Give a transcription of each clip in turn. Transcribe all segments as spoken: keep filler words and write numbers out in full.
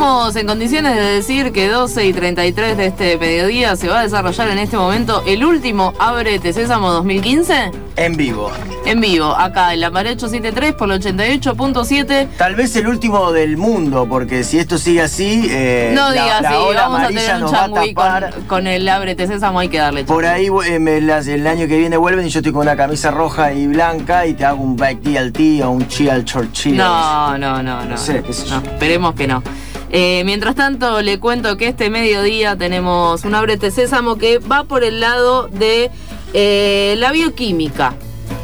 Estamos en condiciones de decir que doce y treinta y tres de este mediodía se va a desarrollar en este momento el último Ábrete Sésamo dos mil quince. En vivo. En vivo, acá en la Pared ochocientos setenta y tres por el ochenta y ocho punto siete. Tal vez el último del mundo, porque si esto sigue así, eh, no la, digas la así, ola vamos a amarilla tener un nos va a changüí tapar. con, con el Ábrete Sésamo, hay que darle changüí. Por ahí eh, me, las, el año que viene vuelven y yo estoy con una camisa roja y blanca y te hago un Back D L T o un Chill Churchill. No, no, no, no. No sé, qué sé yo. No, esperemos que no. Eh, mientras tanto, le cuento que este mediodía tenemos un Ábrete Sésamo que va por el lado de eh, la bioquímica.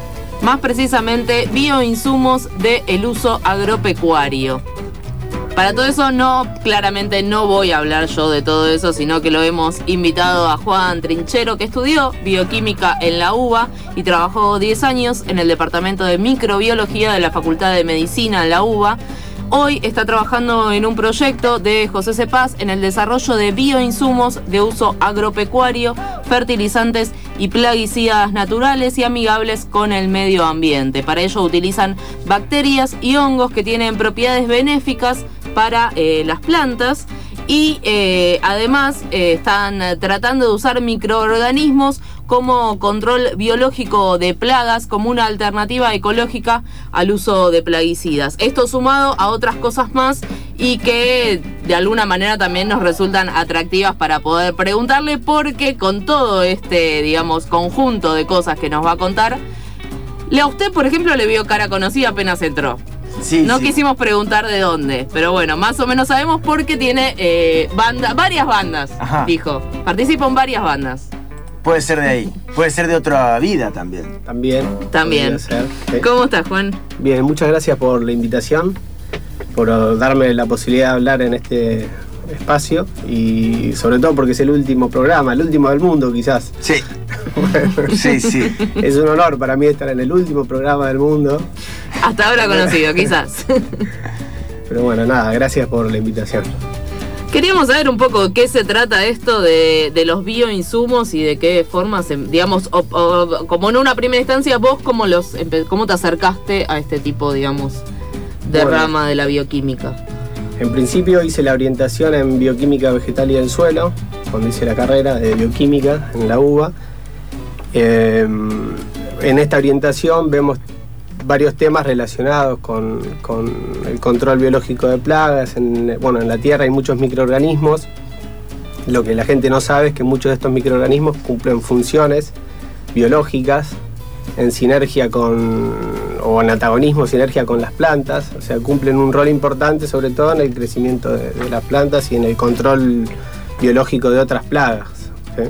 Más precisamente, bioinsumos del uso agropecuario. Para todo eso, no, claramente no voy a hablar yo de todo eso, sino que lo hemos invitado a Juan Trinchero, que estudió bioquímica en la U B A y trabajó diez años en el departamento de microbiología de la Facultad de Medicina en la U B A. Hoy está trabajando en un proyecto de José Cepaz en el desarrollo de bioinsumos de uso agropecuario, fertilizantes y plaguicidas naturales y amigables con el medio ambiente. Para ello utilizan bacterias y hongos que tienen propiedades benéficas para eh, las plantas y eh, además eh, están tratando de usar microorganismos como control biológico de plagas, como una alternativa ecológica al uso de plaguicidas. Esto sumado a otras cosas más y que de alguna manera también nos resultan atractivas para poder preguntarle, porque con todo este, digamos, conjunto de cosas que nos va a contar, a usted, por ejemplo, le vio cara conocida apenas entró. Sí, no sí. quisimos preguntar de dónde, pero bueno, más o menos sabemos porque tiene eh, banda, varias bandas, Ajá. dijo. Participa en varias bandas. Puede ser de ahí. Puede ser de otra vida también. También. También. Ser, ¿sí? ¿Cómo estás, Juan? Bien, muchas gracias por la invitación, por darme la posibilidad de hablar en este espacio y sobre todo porque es el último programa, el último del mundo quizás. Sí. Bueno, Sí, sí. es un honor para mí estar en el último programa del mundo. Hasta ahora conocido, quizás. Pero bueno, nada, gracias por la invitación. Queríamos saber un poco de qué se trata esto de, de los bioinsumos y de qué forma, se, digamos, o, o, como en una primera instancia, vos cómo, los, cómo te acercaste a este tipo, digamos, de bueno, rama de la bioquímica. En principio hice la orientación en bioquímica vegetal y del suelo, cuando hice la carrera de bioquímica en la U B A. Eh, en esta orientación vemos varios temas relacionados con, con el control biológico de plagas. En, bueno, en la tierra hay muchos microorganismos. Lo que la gente no sabe es que muchos de estos microorganismos cumplen funciones biológicas en sinergia con, o en antagonismo, sinergia con las plantas. O sea, cumplen un rol importante sobre todo en el crecimiento de, de las plantas y en el control biológico de otras plagas, ¿sí?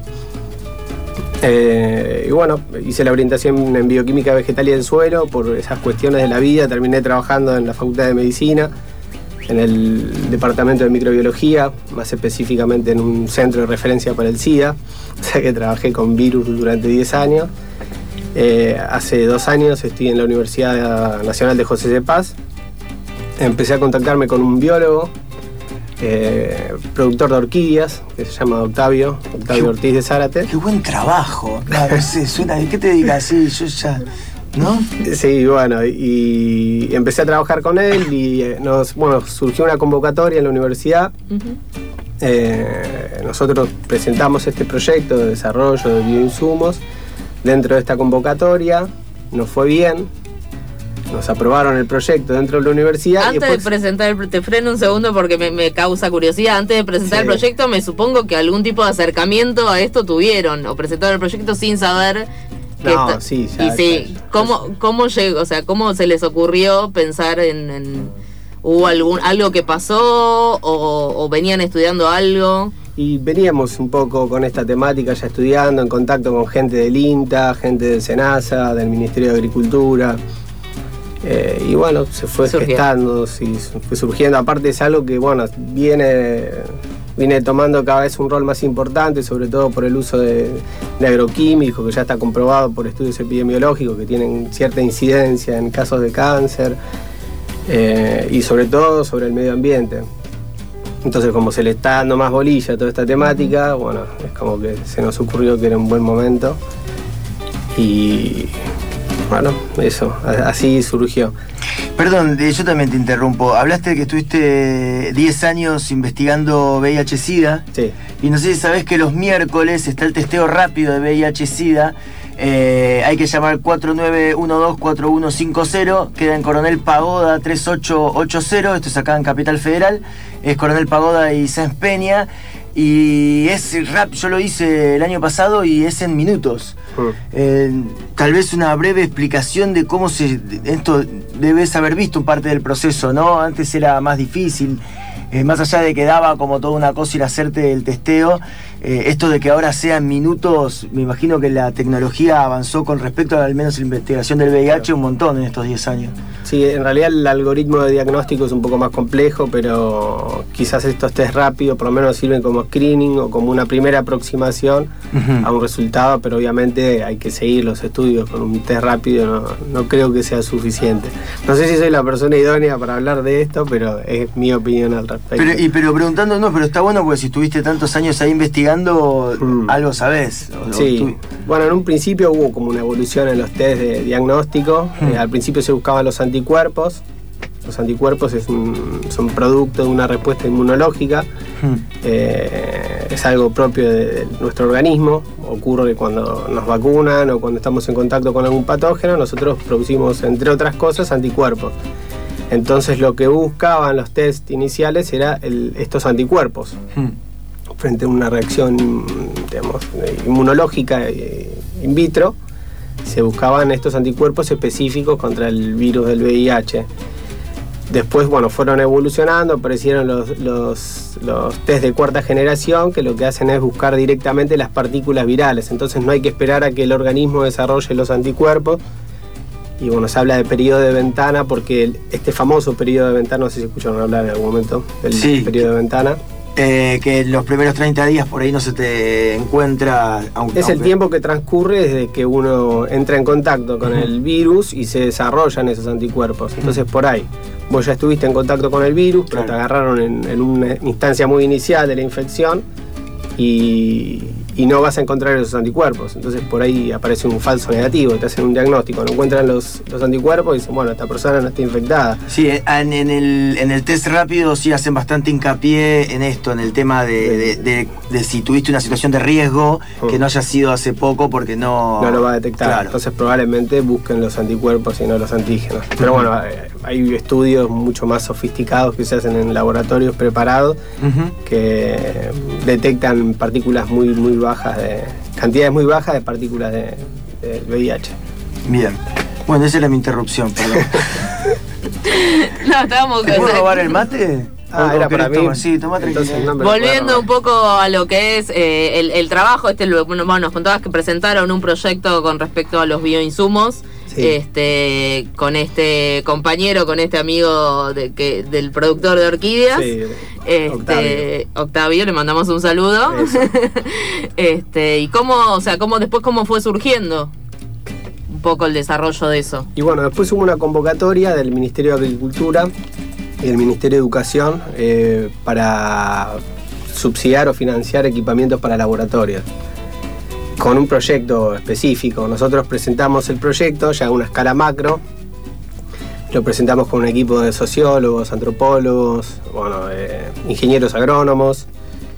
Eh, y bueno, hice la orientación en bioquímica vegetal y del suelo por esas cuestiones de la vida. Terminé trabajando en la Facultad de Medicina, en el departamento de microbiología, más específicamente en un centro de referencia para el SIDA. O sea que trabajé con virus durante diez años. Eh, hace dos años estoy en la Universidad Nacional de José Cepaz. Empecé a contactarme con un biólogo, Eh, productor de orquídeas, que se llama Octavio, Octavio Qué, Ortiz de Zárate. Qué buen trabajo. No, no sé, suena, ¿qué te digas? Sí, yo ya, ¿no? Sí, bueno, y empecé a trabajar con él y nos, bueno, surgió una convocatoria en la universidad. Uh-huh. Eh, nosotros presentamos este proyecto de desarrollo de bioinsumos dentro de esta convocatoria, nos fue bien. Nos aprobaron el proyecto dentro de la universidad. Antes y después, de presentar, el, te freno un segundo porque me, me causa curiosidad. Antes de presentar sí. el proyecto, me supongo que algún tipo de acercamiento a esto tuvieron, o presentaron el proyecto sin saber que no, está, sí, ya, y sí, ya, ya. ¿cómo, cómo llegó, o sea, cómo se les ocurrió pensar en, en hubo algún algo que pasó o, o venían estudiando algo? Y veníamos un poco con esta temática ya estudiando, en contacto con gente del INTA, gente del SENASA, del Ministerio de Agricultura. Eh, y bueno, se fue Surgió. gestando, sí, fue surgiendo. Aparte es algo que, bueno, viene, viene tomando cada vez un rol más importante, sobre todo por el uso de, de agroquímicos, que ya está comprobado por estudios epidemiológicos que tienen cierta incidencia en casos de cáncer, eh, y sobre todo sobre el medio ambiente. Entonces, como se le está dando más bolilla a toda esta temática, bueno, es como que se nos ocurrió que era un buen momento. Y bueno, eso, así surgió. Perdón, yo también te interrumpo. Hablaste de que estuviste diez años investigando V I H SIDA. Sí. Y no sé si sabés que los miércoles está el testeo rápido de V I H SIDA. Eh, hay que llamar cuatro nueve uno dos cuatro uno cinco cero. Queda en Coronel Pagoda tres ocho ocho cero. Esto es acá en Capital Federal. Es Coronel Pagoda y Sáenz Peña. Y es rap, yo lo hice el año pasado y es en minutos. Mm. Eh, tal vez una breve explicación de cómo se... Esto debes haber visto parte del proceso, ¿no? Antes era más difícil. Eh, más allá de que daba como toda una cosa ir a hacerte el testeo, eh, esto de que ahora sean minutos, me imagino que la tecnología avanzó con respecto a al menos la investigación del V I H un montón en estos diez años. Sí, en realidad el algoritmo de diagnóstico es un poco más complejo, pero quizás estos test rápidos por lo menos sirven como screening o como una primera aproximación uh-huh. a un resultado, pero obviamente hay que seguir los estudios con un test rápido, no, no creo que sea suficiente. No sé si soy la persona idónea para hablar de esto, pero es mi opinión al respecto. Pero, y, pero preguntando, no, pero está bueno porque si estuviste tantos años ahí investigando, mm. algo sabés. O, sí, o tú... bueno, en un principio hubo como una evolución en los test de diagnóstico. Mm. Eh, al principio se buscaban los anticuerpos. Los anticuerpos es un, son producto de una respuesta inmunológica. Mm. Eh, es algo propio de, de nuestro organismo. Ocurre cuando nos vacunan o cuando estamos en contacto con algún patógeno. Nosotros producimos, entre otras cosas, anticuerpos. Entonces lo que buscaban los test iniciales era el, estos anticuerpos hmm. frente a una reacción, digamos, inmunológica in vitro. Se buscaban estos anticuerpos específicos contra el virus del V I H. Después, bueno, fueron evolucionando, aparecieron los, los, los test de cuarta generación, que lo que hacen es buscar directamente las partículas virales. Entonces no hay que esperar a que el organismo desarrolle los anticuerpos. Y bueno, se habla de periodo de ventana porque el, este famoso periodo de ventana, no sé si escucharon hablar en algún momento del sí, periodo de ventana. Eh, que los primeros treinta días por ahí no se te encuentra... Aunque, es el aunque... tiempo que transcurre desde que uno entra en contacto con uh-huh. el virus y se desarrollan esos anticuerpos. Entonces uh-huh. por ahí, vos ya estuviste en contacto con el virus, pero claro. te agarraron en, en una instancia muy inicial de la infección y... y no vas a encontrar esos anticuerpos. Entonces por ahí aparece un falso negativo, te hacen un diagnóstico, no encuentran los, los anticuerpos y dicen, bueno, esta persona no está infectada. Sí, en, en, el, en el test rápido sí hacen bastante hincapié en esto, en el tema de, de, de, de si tuviste una situación de riesgo uh-huh. que no haya sido hace poco porque no... No lo va a detectar, claro. Entonces probablemente busquen los anticuerpos y no los antígenos. Pero uh-huh. bueno, hay estudios mucho más sofisticados que se hacen en laboratorios preparados uh-huh. que detectan partículas muy, muy bajas, de cantidades muy bajas de partículas de, de V I H. Bien. Bueno, esa era mi interrupción, perdón. No, estábamos... ¿Te puedo robar el mate? Ah, era para mí. Tomar? Sí, toma tranquilo. No Volviendo un poco a lo que es eh, el, el trabajo, este, bueno, nos contabas que presentaron un proyecto con respecto a los bioinsumos. Sí. Este, con este compañero, con este amigo de, que, del productor de orquídeas, sí, este, Octavio. Octavio, le mandamos un saludo. este, y cómo, o sea, cómo después cómo fue surgiendo un poco el desarrollo de eso. Y bueno, después hubo una convocatoria del Ministerio de Agricultura y del Ministerio de Educación eh, para subsidiar o financiar equipamientos para laboratorios, con un proyecto específico. Nosotros presentamos el proyecto ya a una escala macro, lo presentamos con un equipo de sociólogos, antropólogos, bueno, eh, ingenieros agrónomos,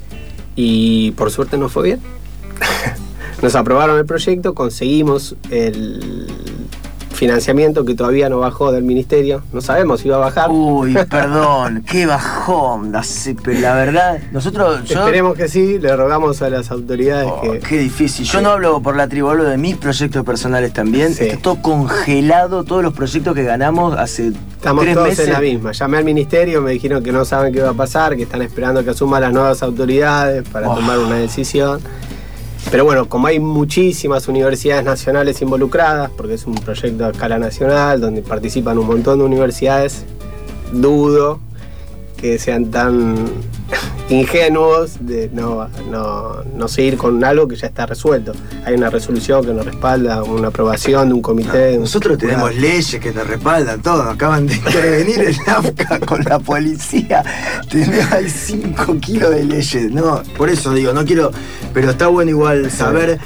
y por suerte nos fue bien. Nos aprobaron el proyecto, conseguimos el financiamiento que todavía no bajó del ministerio, no sabemos si va a bajar. Uy, perdón, qué bajón, la verdad, nosotros... Yo... Esperemos que sí, le rogamos a las autoridades oh, que... Qué difícil, yo sí. no hablo por la tribu, hablo de mis proyectos personales también, sí. Está todo congelado, todos los proyectos que ganamos hace Estamos tres todos meses. En la misma, llamé al ministerio, me dijeron que no saben qué va a pasar, que están esperando que asuman las nuevas autoridades para oh. tomar una decisión. Pero bueno, como hay muchísimas universidades nacionales involucradas, porque es un proyecto a escala nacional, donde participan un montón de universidades, dudo que sean tan ingenuos de no, no, no seguir con algo que ya está resuelto. Hay una resolución que nos respalda, una aprobación de un comité. No, nosotros un... tenemos leyes que nos respaldan todo. Acaban de intervenir el AFCA con la policía. Hay cinco kilos de leyes. No, por eso digo, no quiero... Pero está bueno igual saber...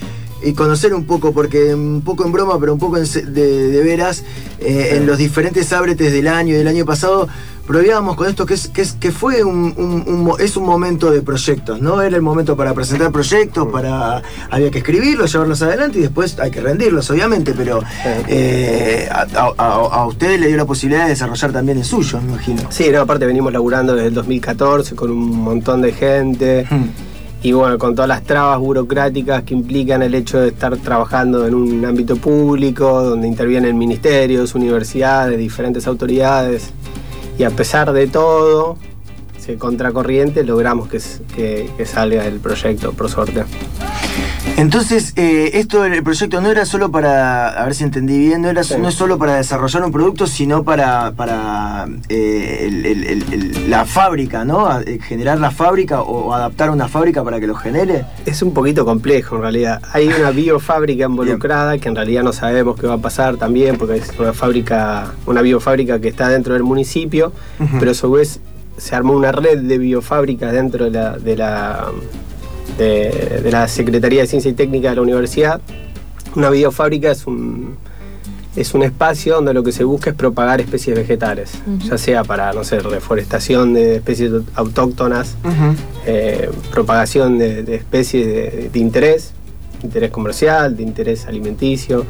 y conocer un poco, porque un poco en broma, pero un poco en, de, de veras, eh, sí. en los diferentes ábretes del año y del año pasado, probábamos con esto que es que, es, que fue un, un, un, es un momento de proyectos, ¿no? Era el momento para presentar proyectos, para había que escribirlos, llevarlos adelante y después hay que rendirlos, obviamente, pero eh, a, a, a ustedes le dio la posibilidad de desarrollar también el suyo, me imagino. Sí, no, aparte venimos laburando desde el dos mil catorce con un montón de gente. Hmm. Y bueno, con todas las trabas burocráticas que implican el hecho de estar trabajando en un ámbito público, donde intervienen ministerios, universidades, diferentes autoridades. Y a pesar de todo, ese contracorriente, logramos que, que, que salga el proyecto, por suerte. Entonces, eh, esto, el proyecto no era solo para, a ver si entendí bien, no, era, sí. no es solo para desarrollar un producto, sino para, para eh, el, el, el, la fábrica, ¿no? A, generar la fábrica o adaptar una fábrica para que lo genere. Es un poquito complejo en realidad. Hay una biofábrica involucrada Bien. que en realidad no sabemos qué va a pasar también, porque es una fábrica, una biofábrica que está dentro del municipio, uh-huh. pero a su vez se armó una red de biofábricas dentro de la... De la De, de la Secretaría de Ciencia y Técnica de la Universidad. Una biofábrica es un, es un espacio donde lo que se busca es propagar especies vegetales, uh-huh. ya sea para, no sé, reforestación de especies autóctonas, uh-huh. eh, propagación de, de especies de, de interés, interés comercial, de interés alimenticio.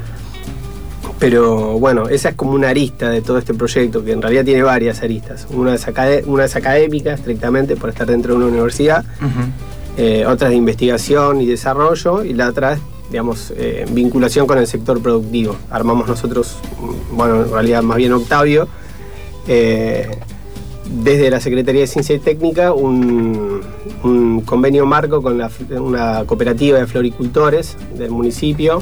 Pero bueno, esa es como una arista de todo este proyecto, que en realidad tiene varias aristas. Una es, acad- una es académica, estrictamente, por estar dentro de una universidad. Uh-huh. Eh, otra de investigación y desarrollo, y la otra es, digamos, eh, vinculación con el sector productivo. Armamos nosotros, bueno, en realidad más bien Octavio, eh, desde la Secretaría de Ciencia y Técnica, un, un convenio marco con la, una cooperativa de floricultores del municipio,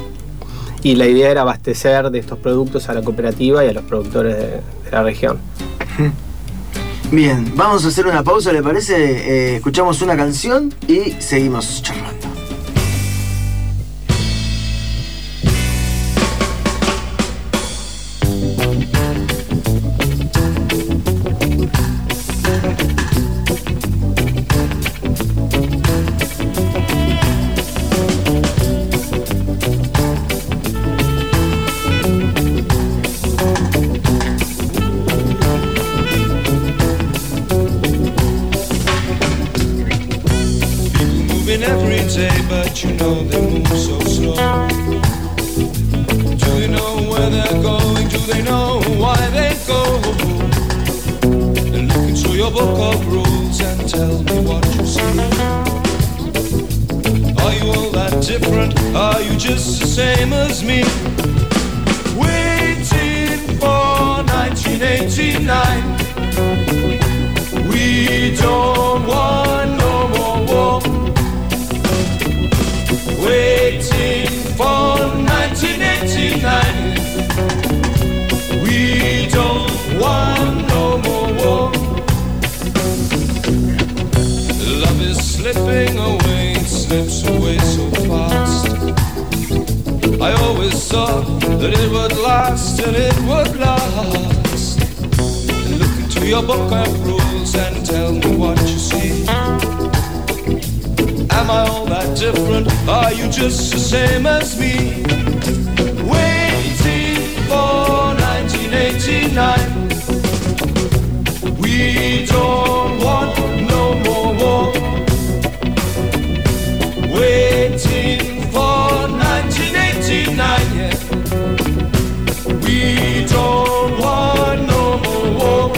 y la idea era abastecer de estos productos a la cooperativa y a los productores de, de la región. Bien, vamos a hacer una pausa, ¿le parece? Eh, escuchamos una canción y seguimos charlando. But you know they move so slow. Do they know where they're going? Do they know why they go? And look into your book of rules and tell me what you see. Are you all that different? Are you just the same as me? Waiting for nineteen eighty-nine. We don't want no more war. Waiting for nineteen eighty-nine. We don't want no more war. Love is slipping away, it slips away so fast. I always thought that it would last and it would last. Look into your book of rules and tell me what you see. Am I all that different? Are you just the same as me? Waiting for nineteen eighty-nine. We don't want no more war. Waiting for nineteen eighty-nine, yeah. We don't want no more war.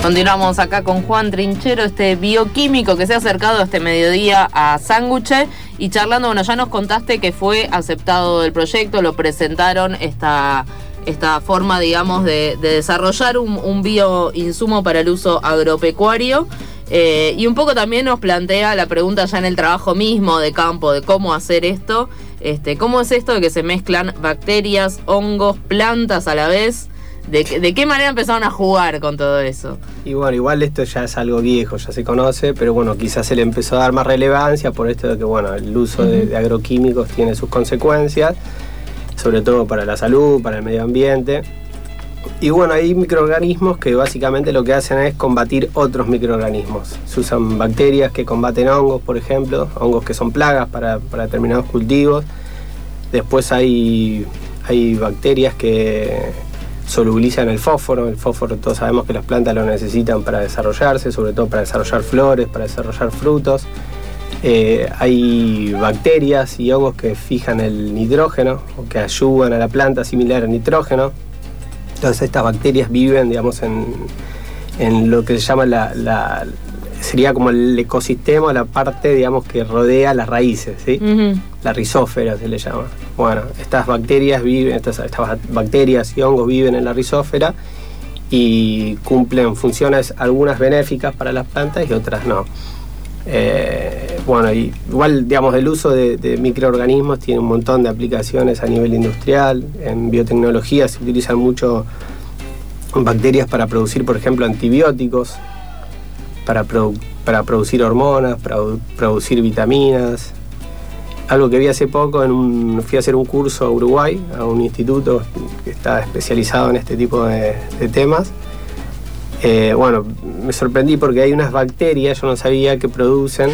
Continuamos acá con Juan Trinchero, este bioquímico que se ha acercado este mediodía a Sándwich y charlando. Bueno, ya nos contaste que fue aceptado el proyecto, lo presentaron, esta, esta forma, digamos, de, de desarrollar un, un bioinsumo para el uso agropecuario. Eh, y un poco también nos plantea la pregunta ya en el trabajo mismo de campo, de cómo hacer esto. Este, ¿Cómo es esto de que se mezclan bacterias, hongos, plantas a la vez? ¿De, ¿De qué manera empezaron a jugar con todo eso? Y bueno, igual esto ya es algo viejo, ya se conoce, pero bueno, quizás se le empezó a dar más relevancia por esto de que bueno, el uso uh-huh. de, de agroquímicos tiene sus consecuencias, sobre todo para la salud, para el medio ambiente. Y bueno, hay microorganismos que básicamente lo que hacen es combatir otros microorganismos. Se usan bacterias que combaten hongos, por ejemplo, hongos que son plagas para, para determinados cultivos. Después hay, hay bacterias que solubilizan el fósforo. El fósforo todos sabemos que las plantas lo necesitan para desarrollarse, sobre todo para desarrollar flores, para desarrollar frutos. Eh, hay bacterias y hongos que fijan el nitrógeno o que ayudan a la planta a asimilar el nitrógeno. Entonces estas bacterias viven, digamos, en, en lo que se llama la, la... sería como el ecosistema, la parte, digamos, que rodea las raíces, ¿sí? Uh-huh. La rizósfera se le llama. Bueno, estas bacterias viven, estas, estas bacterias y hongos viven en la rizósfera y cumplen funciones algunas benéficas para las plantas y otras no. Eh, bueno, y igual, digamos, el uso de, de microorganismos tiene un montón de aplicaciones a nivel industrial. En biotecnología se utilizan mucho bacterias para producir, por ejemplo, antibióticos, para, produ- para producir hormonas, para producir vitaminas. Algo que vi hace poco, en un, fui a hacer un curso a Uruguay, a un instituto que está especializado en este tipo de, de temas. Eh, bueno, me sorprendí porque hay unas bacterias, yo no sabía, que producen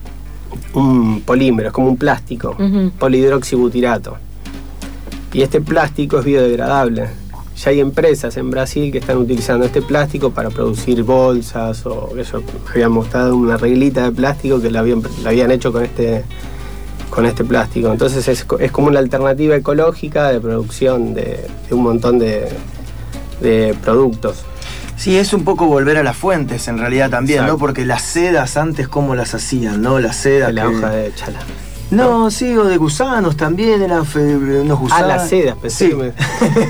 un polímero, es como un plástico, uh-huh. polihidroxibutirato. Y este plástico es biodegradable. Ya hay empresas en Brasil que están utilizando este plástico para producir bolsas o eso. Me habían mostrado una reglita de plástico que la habían, la habían hecho con este, con este plástico. Entonces es, es como una alternativa ecológica de producción de, de un montón de, de productos. Sí, es un poco volver a las fuentes en realidad también, exacto. ¿no? Porque las sedas antes, ¿cómo las hacían, no? Las sedas de la que... hoja de chala. No, ¿no? Sí, o de gusanos también, eran fe... unos gusanos. Ah, las sedas, pensé. Sí. Me...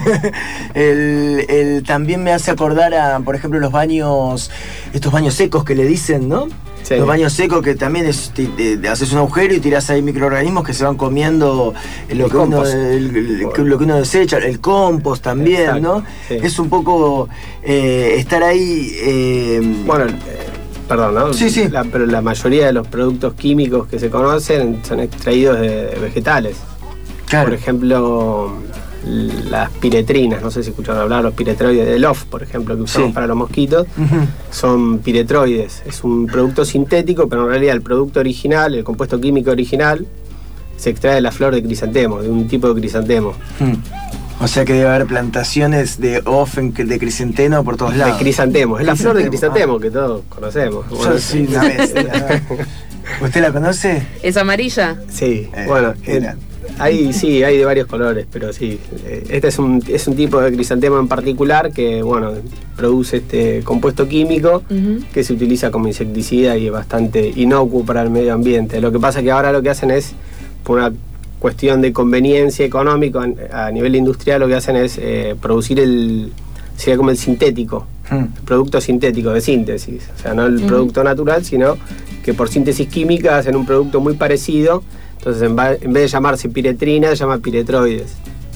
el, el, también me hace acordar a, por ejemplo, los baños, estos baños secos que le dicen, ¿no? Sí. Los baños secos que también es, te, te, te haces un agujero y tirás ahí microorganismos que se van comiendo lo, que uno, el, el, lo que uno desecha, el compost también, exacto, ¿no? Sí. Es un poco eh, estar ahí... Eh, bueno, eh, perdón, ¿no? Sí, sí. La, pero la mayoría de los productos químicos que se conocen son extraídos de, de vegetales. Claro. Por ejemplo, las piretrinas, no sé si escucharon hablar, los piretroides de Lof, por ejemplo, que usamos sí. para los mosquitos, uh-huh. son piretroides. Es un producto sintético, pero en realidad el producto original, el compuesto químico original, se extrae de la flor de crisantemo, de un tipo de crisantemo. Hmm. O sea que debe haber plantaciones de Of de crisantemo por todos lados. De crisantemo, es la flor de crisantemo ah. que todos conocemos. Yo bueno, sí, una vez. ¿Usted la conoce? ¿Es amarilla? Sí, eh, bueno. Hay, sí, hay de varios colores, pero sí. Este es un, es un tipo de crisantemo en particular que, bueno, produce este compuesto químico uh-huh. que se utiliza como insecticida y es bastante inocuo para el medio ambiente. Lo que pasa es que ahora lo que hacen es, por una cuestión de conveniencia económica a nivel industrial, lo que hacen es eh, producir el, sería como el sintético, uh-huh. el producto sintético de síntesis. O sea, no el uh-huh. producto natural, sino que por síntesis química hacen un producto muy parecido. Entonces, en, va, en vez de llamarse piretrina, se llama piretroides.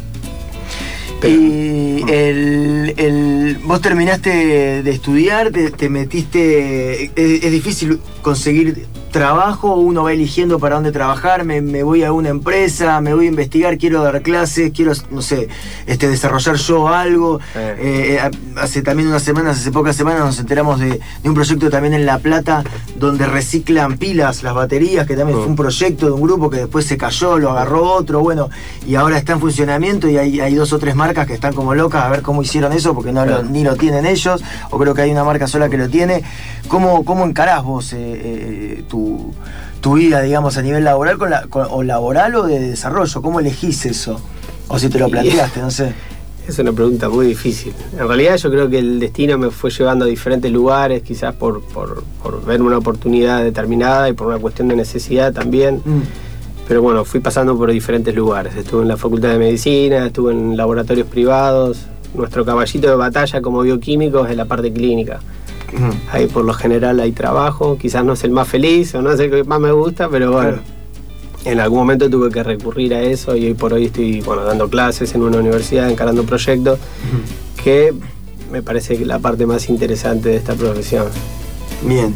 Pero, y el, el, vos terminaste de estudiar, te, te metiste... Es, es difícil conseguir trabajo, uno va eligiendo para dónde trabajar, me, me voy a una empresa, me voy a investigar, quiero dar clases, quiero, no sé, este, desarrollar yo algo. Eh. Eh, hace también unas semanas, hace pocas semanas nos enteramos de, de un proyecto también en La Plata donde reciclan pilas, las baterías, que también uh. fue un proyecto de un grupo que después se cayó, lo agarró otro, bueno, y ahora está en funcionamiento y hay, hay dos o tres marcas que están como locas a ver cómo hicieron eso, porque no lo, ni lo tienen ellos, o creo que hay una marca sola que lo tiene. ¿Cómo, cómo encarás vos eh, eh, tu, tu vida, digamos, a nivel laboral con la, con, o laboral o de desarrollo? ¿Cómo elegís eso? O si te lo planteaste, no sé. Es una pregunta muy difícil. En realidad yo creo que el destino me fue llevando a diferentes lugares, quizás por, por, por ver una oportunidad determinada y por una cuestión de necesidad también. Mm. Pero bueno, fui pasando por diferentes lugares. Estuve en la Facultad de Medicina, estuve en laboratorios privados. Nuestro caballito de batalla como bioquímico es en la parte clínica. Mm. Ahí por lo general hay trabajo, quizás no es el más feliz o no es el que más me gusta, pero bueno. Claro. En algún momento tuve que recurrir a eso y hoy por hoy estoy bueno, dando clases en una universidad, encarando proyectos, uh-huh. que me parece que la parte más interesante de esta profesión. Bien,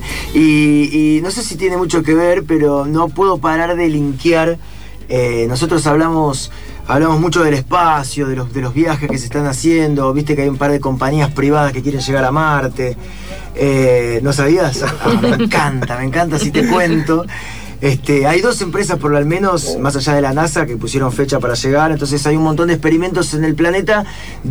y, y no sé si tiene mucho que ver, pero no puedo parar de linkear. Eh, nosotros hablamos, hablamos mucho del espacio, de los, de los viajes que se están haciendo, viste que hay un par de compañías privadas que quieren llegar a Marte. Eh, ¿No sabías? Ah, me encanta, me encanta si te cuento. Este, hay dos empresas por lo menos, más allá de la NASA, que pusieron fecha para llegar. Entonces hay un montón de experimentos en el planeta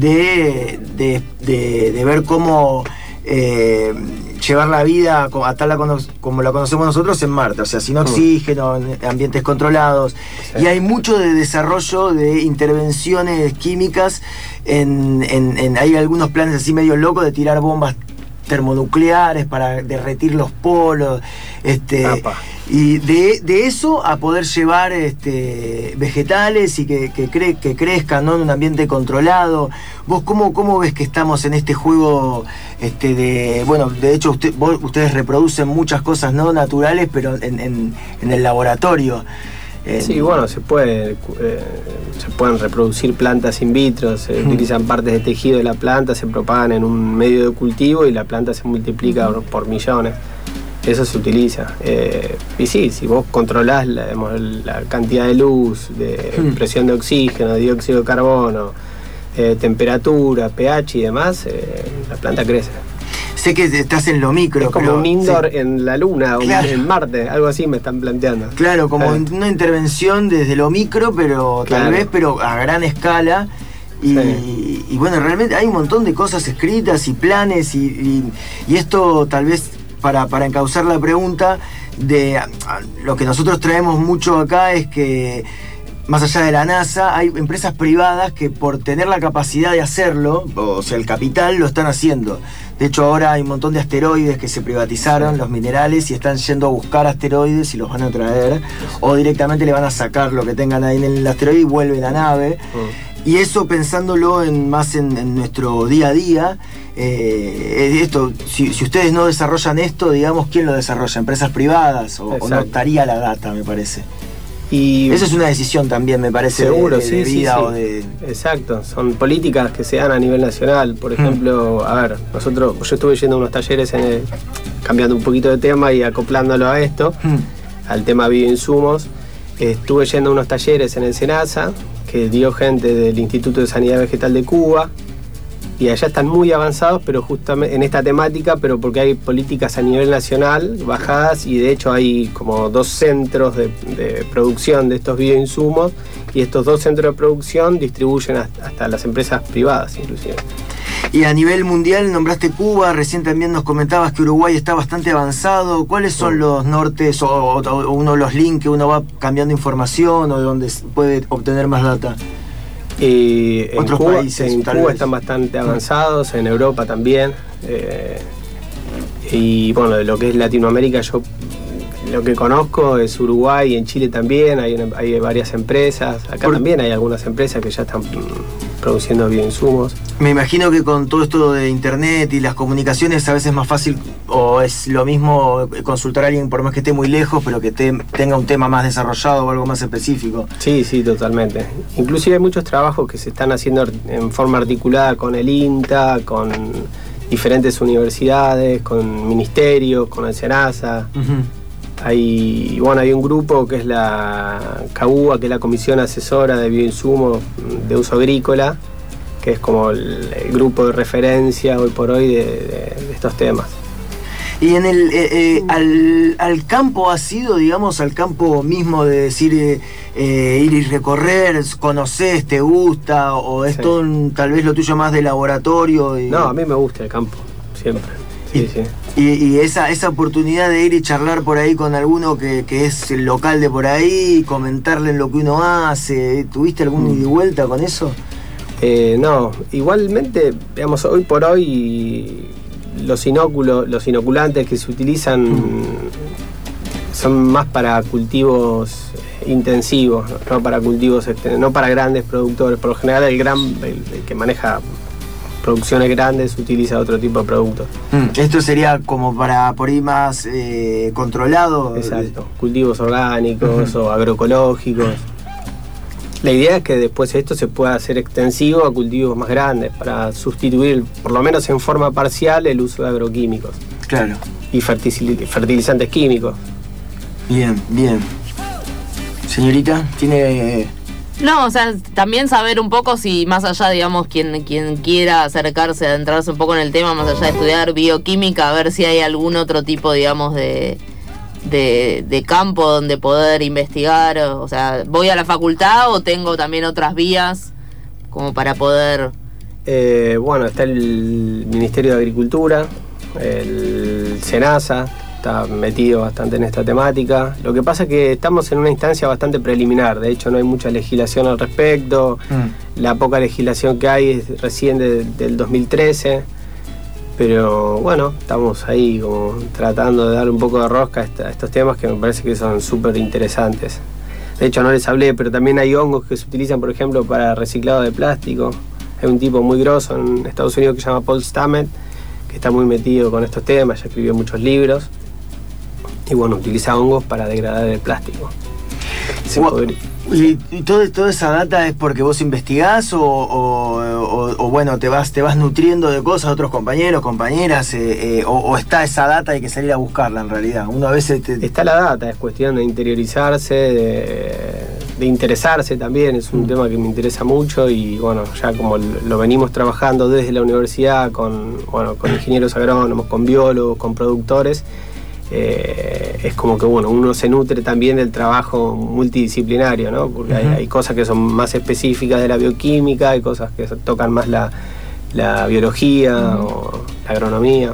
de, de, de, de ver cómo eh, llevar la vida a tal la como la conocemos nosotros en Marte. O sea, sin oxígeno, en ambientes controlados. Y hay mucho de desarrollo de intervenciones químicas. En, en, en, hay algunos planes así medio locos de tirar bombas termonucleares para derretir los polos. Este, y de, de eso a poder llevar este, vegetales y que, que, cre, que crezcan, ¿no? En un ambiente controlado. ¿Vos cómo, cómo ves que estamos en este juego este, de... Bueno, de hecho usted, vos, ustedes reproducen muchas cosas no naturales, pero en, en, en el laboratorio. Sí, bueno, se puede, eh, se pueden reproducir plantas in vitro, se hmm. utilizan partes de tejido de la planta, se propagan en un medio de cultivo y la planta se multiplica por, por millones. Eso se utiliza. Eh, y sí, si vos controlás la, digamos, la cantidad de luz, de hmm. presión de oxígeno, de dióxido de carbono, eh, temperatura, pH y demás, eh, la planta crece. Sé que estás en lo micro. Es como pero, un indoor sí. en la Luna o claro. en Marte, algo así me están planteando. Claro, como claro. una intervención desde lo micro, pero claro. tal vez, pero a gran escala. Y, sí. y bueno, realmente hay un montón de cosas escritas y planes y, y, y esto tal vez para, para encauzar la pregunta de a, a, lo que nosotros traemos mucho acá es que más allá de la NASA, hay empresas privadas que por tener la capacidad de hacerlo, o sea, el capital, lo están haciendo. De hecho, ahora hay un montón de asteroides que se privatizaron, los minerales, y están yendo a buscar asteroides y los van a traer. O directamente le van a sacar lo que tengan ahí en el asteroide y vuelve la nave. Mm. Y eso pensándolo en, más en, en nuestro día a día. Eh, esto, si, si ustedes no desarrollan esto, digamos, ¿quién lo desarrolla? ¿Empresas privadas? O, o no estaría la data, me parece. Y esa es una decisión también, me parece, seguro, de, de, de sí, vida sí, sí. o de... Exacto, son políticas que se dan a nivel nacional. Por ejemplo, mm. a ver, nosotros, yo estuve yendo a unos talleres, en el, cambiando un poquito de tema y acoplándolo a esto, mm. al tema bioinsumos. Estuve yendo a unos talleres en el SENASA, que dio gente del Instituto de Sanidad Vegetal de Cuba, y allá están muy avanzados, pero justamente en esta temática, pero porque hay políticas a nivel nacional bajadas, y de hecho hay como dos centros de, de producción de estos bioinsumos, y estos dos centros de producción distribuyen hasta, hasta las empresas privadas inclusive. Y a nivel mundial nombraste Cuba, recién también nos comentabas que Uruguay está bastante avanzado. ¿Cuáles son los nortes o, o, o uno de los links que uno va cambiando información o de donde puede obtener más data? Y en Cuba, países, en Cuba están bastante avanzados, en Europa también. Eh, y bueno, de lo que es Latinoamérica, yo lo que conozco es Uruguay y en Chile también, hay, una, hay varias empresas. Acá Por... también hay algunas empresas que ya están produciendo bioinsumos. Me imagino que con todo esto de internet y las comunicaciones a veces es más fácil, o es lo mismo consultar a alguien por más que esté muy lejos, pero que te, tenga un tema más desarrollado o algo más específico. Sí, sí, totalmente. Inclusive hay muchos trabajos que se están haciendo en forma articulada con el INTA, con diferentes universidades, con ministerios, con el SENASA. Uh-huh. Hay, bueno, hay un grupo que es la CAUA, que es la Comisión Asesora de Bioinsumos de Uso Agrícola, que es como el, el grupo de referencia hoy por hoy de, de, de estos temas. Y en el eh, eh, al, al campo ha sido, digamos, al campo mismo de decir eh, eh, ir y recorrer, conoces, te gusta, o es sí. todo un, tal vez lo tuyo más de laboratorio. Y... No, a mí me gusta el campo, siempre. Sí, sí. Y, y esa, esa oportunidad de ir y charlar por ahí con alguno que, que es el local de por ahí, comentarle lo que uno hace, ¿tuviste algún ida y vuelta con eso? Eh, no, igualmente, digamos, hoy por hoy los inóculos, los inoculantes que se utilizan mm. son más para cultivos intensivos, no para cultivos, no para grandes productores. Por lo general el gran, el, el que maneja producciones grandes utiliza otro tipo de productos. Mm. Esto sería como para por ahí más eh, controlado. Exacto, cultivos orgánicos uh-huh. o agroecológicos. La idea es que después esto se pueda hacer extensivo a cultivos más grandes para sustituir, por lo menos en forma parcial, el uso de agroquímicos. Claro. Y fertilizantes químicos. Bien, bien. Señorita, ¿tiene...? No, o sea, también saber un poco si más allá, digamos, quien, quien quiera acercarse, adentrarse un poco en el tema, más allá de estudiar bioquímica, a ver si hay algún otro tipo, digamos, de... De, de campo donde poder investigar, o sea, ¿voy a la facultad o tengo también otras vías como para poder...? Eh, bueno, está el Ministerio de Agricultura, el SENASA, está metido bastante en esta temática. Lo que pasa es que estamos en una instancia bastante preliminar, de hecho no hay mucha legislación al respecto, mm. la poca legislación que hay es recién de, del dos mil trece. Pero bueno, estamos ahí como tratando de dar un poco de rosca a estos temas que me parece que son súper interesantes. De hecho no les hablé, pero también hay hongos que se utilizan, por ejemplo, para reciclado de plástico. Hay un tipo muy grosso en Estados Unidos que se llama Paul Stamets, que está muy metido con estos temas, ya escribió muchos libros. Y bueno, utiliza hongos para degradar el plástico. Se wow. podría... ¿Y, y todo, toda esa data es porque vos investigás o, o, o, o bueno, te vas, te vas nutriendo de cosas, otros compañeros, compañeras, eh, eh, o, o está esa data y hay que salir a buscarla en realidad? Uno a veces te... Está la data, es cuestión de interiorizarse, de, de interesarse también, es un mm. tema que me interesa mucho y bueno, ya como lo venimos trabajando desde la universidad con, bueno, con ingenieros agrónomos, con biólogos, con productores, Eh, es como que bueno, uno se nutre también del trabajo multidisciplinario, ¿no? Porque uh-huh. hay, hay cosas que son más específicas de la bioquímica, hay cosas que tocan más la, la biología uh-huh. o la agronomía.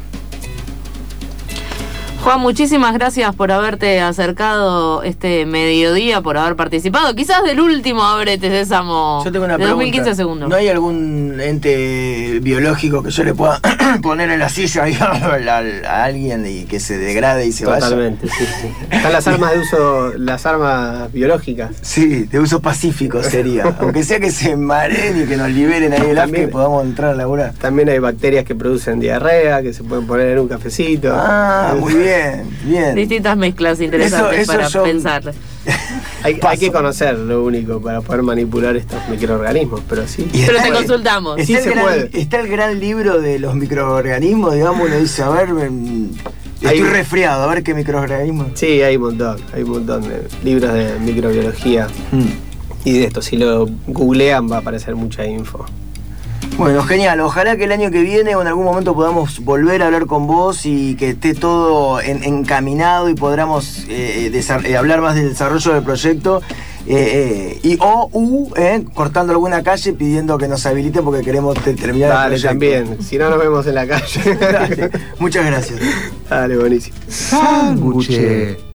Juan, muchísimas gracias por haberte acercado este mediodía, por haber participado. Quizás del último Ábrete Sésamo. Yo tengo una de pregunta. dos mil quince segundos. ¿No hay algún ente biológico que yo le pueda poner en la silla digamos, a, a alguien y que se degrade y se Totalmente, vaya? sí, sí. Están las armas de uso, las armas biológicas. Sí, de uso pacífico sería. Aunque sea que se mareen y que nos liberen ahí el asco y podamos entrar a laburar. También hay bacterias que producen diarrea, que se pueden poner en un cafecito. Ah, muy bien. Bien. Distintas mezclas interesantes eso, eso para yo... pensar. hay, hay que conocer lo único para poder manipular estos microorganismos, pero sí. Pero te consultamos. Está, sí el se gran, puede. está el gran libro de los microorganismos, digamos, uno dice, a ver, estoy hay, resfriado, a ver qué microorganismos. Sí, hay un montón, hay un montón de libros de microbiología hmm. y de esto, si lo googlean va a aparecer mucha info. Bueno, genial. Ojalá que el año que viene o en algún momento podamos volver a hablar con vos y que esté todo en, encaminado y podamos eh, eh, hablar más del desarrollo del proyecto. Eh, eh, y o u eh, cortando alguna calle pidiendo que nos habiliten porque queremos te, terminar Dale, el proyecto. También. Si no, nos vemos en la calle. Dale. Muchas gracias. Dale, buenísimo. Sándwich.